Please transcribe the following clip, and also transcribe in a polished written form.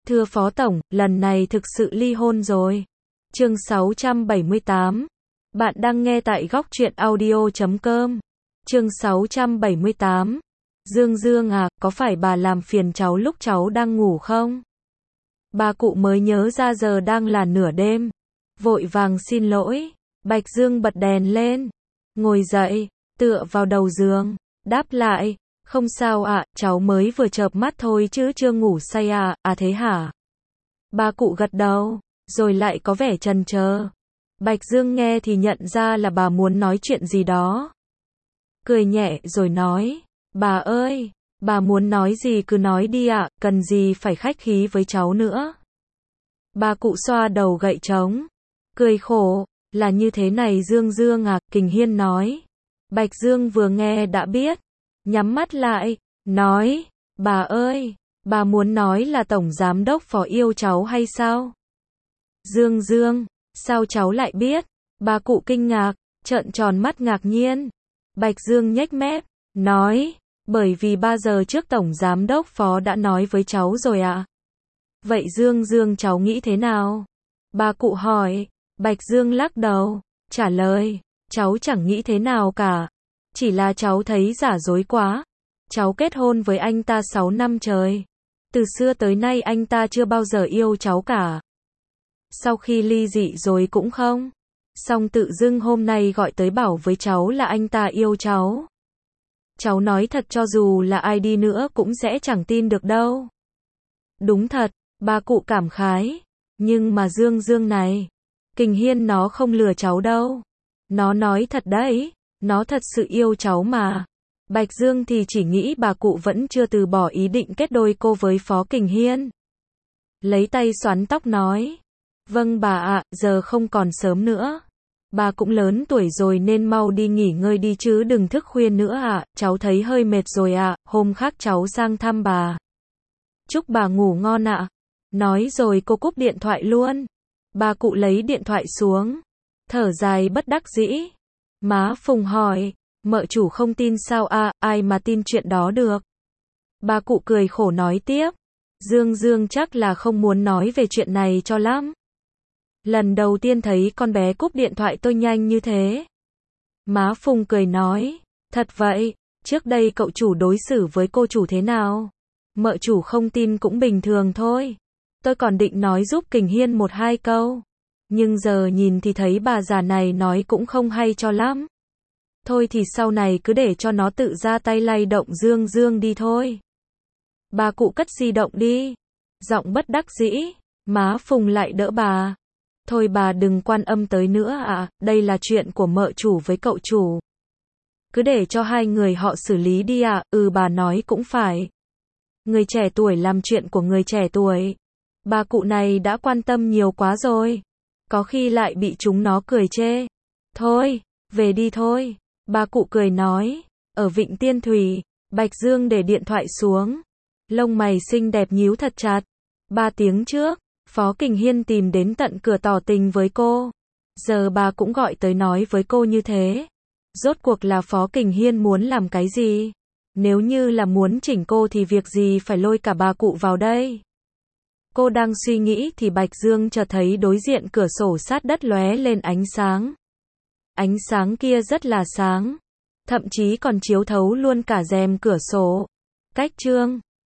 Thưa Phó Tổng, lần này thực sự ly hôn rồi. Chương 678. Bạn đang nghe tại góc truyện audio.com. Chương 678. Dương Dương à, có phải bà làm phiền cháu lúc cháu đang ngủ không? Bà cụ mới nhớ ra giờ đang là nửa đêm. Vội vàng xin lỗi. Bạch Dương bật đèn lên. Ngồi dậy, tựa vào đầu giường. Đáp lại. Không sao ạ, cháu mới vừa chợp mắt thôi chứ chưa ngủ say à, à thế hả? Bà cụ gật đầu, rồi lại có vẻ chần chờ. Bạch Dương nghe thì nhận ra là bà muốn nói chuyện gì đó. Cười nhẹ rồi nói, bà ơi, bà muốn nói gì cứ nói đi ạ, cần gì phải khách khí với cháu nữa. Bà cụ xoa đầu gậy trống, cười khổ, là như thế này Dương Dương à, Kình Hiên nói. Bạch Dương vừa nghe đã biết, nhắm mắt lại, nói, bà ơi, bà muốn nói là Tổng Giám Đốc Phó yêu cháu hay sao? Dương Dương, sao cháu lại biết? Bà cụ kinh ngạc, trợn tròn mắt ngạc nhiên. Bạch Dương nhếch mép, nói, bởi vì 3 giờ trước Tổng Giám Đốc Phó đã nói với cháu rồi ạ. Vậy Dương Dương cháu nghĩ thế nào? Bà cụ hỏi. Bạch Dương lắc đầu, trả lời, cháu chẳng nghĩ thế nào cả. Chỉ là cháu thấy giả dối quá. Cháu kết hôn với anh ta 6 năm trời. Từ xưa tới nay anh ta chưa bao giờ yêu cháu cả. Sau khi ly dị rồi cũng không. Xong tự dưng hôm nay gọi tới bảo với cháu là anh ta yêu cháu. Cháu nói thật cho dù là ai đi nữa cũng sẽ chẳng tin được đâu. Đúng thật, bà cụ cảm khái. Nhưng mà Dương Dương này, Kình Hiên nó không lừa cháu đâu. Nó nói thật đấy, nó thật sự yêu cháu mà. Bạch Dương thì chỉ nghĩ bà cụ vẫn chưa từ bỏ ý định kết đôi cô với Phó Kình Hiên. Lấy tay xoắn tóc nói, vâng bà ạ, giờ không còn sớm nữa. Bà cũng lớn tuổi rồi nên mau đi nghỉ ngơi đi chứ đừng thức khuya nữa ạ, cháu thấy hơi mệt rồi ạ, hôm khác cháu sang thăm bà. Chúc bà ngủ ngon ạ. Nói rồi cô cúp điện thoại luôn. Bà cụ lấy điện thoại xuống, thở dài bất đắc dĩ. Má Phùng hỏi, mợ chủ không tin sao à, ai mà tin chuyện đó được. Bà cụ cười khổ nói tiếp, Dương Dương chắc là không muốn nói về chuyện này cho lắm. Lần đầu tiên thấy con bé cúp điện thoại tôi nhanh như thế. Má Phùng cười nói, thật vậy, trước đây cậu chủ đối xử với cô chủ thế nào? Mợ chủ không tin cũng bình thường thôi. Tôi còn định nói giúp Kình Hiên 1-2 câu. Nhưng giờ nhìn thì thấy bà già này nói cũng không hay cho lắm. Thôi thì sau này cứ để cho nó tự ra tay lay động Dương Dương đi thôi. Bà cụ cất di động đi. Giọng bất đắc dĩ. Má Phùng lại đỡ bà. Thôi bà đừng quan âm tới nữa ạ, đây là chuyện của mợ chủ với cậu chủ. Cứ để cho hai người họ xử lý đi ạ, bà nói cũng phải. Người trẻ tuổi làm chuyện của người trẻ tuổi. Bà cụ này đã quan tâm nhiều quá rồi. Có khi lại bị chúng nó cười chê. Thôi, về đi thôi. Bà cụ cười nói. Ở Vịnh Tiên Thủy, Bạch Dương để điện thoại xuống. Lông mày xinh đẹp nhíu thật chặt. 3 tiếng trước, Phó Kình Hiên tìm đến tận cửa tỏ tình với cô. Giờ bà cũng gọi tới nói với cô như thế. Rốt cuộc là Phó Kình Hiên muốn làm cái gì? Nếu như là muốn chỉnh cô thì việc gì phải lôi cả bà cụ vào đây? Cô đang suy nghĩ thì Bạch Dương chợt thấy đối diện cửa sổ sát đất lóe lên ánh sáng. Ánh sáng kia rất là sáng, thậm chí còn chiếu thấu luôn cả rèm cửa sổ. Cách chương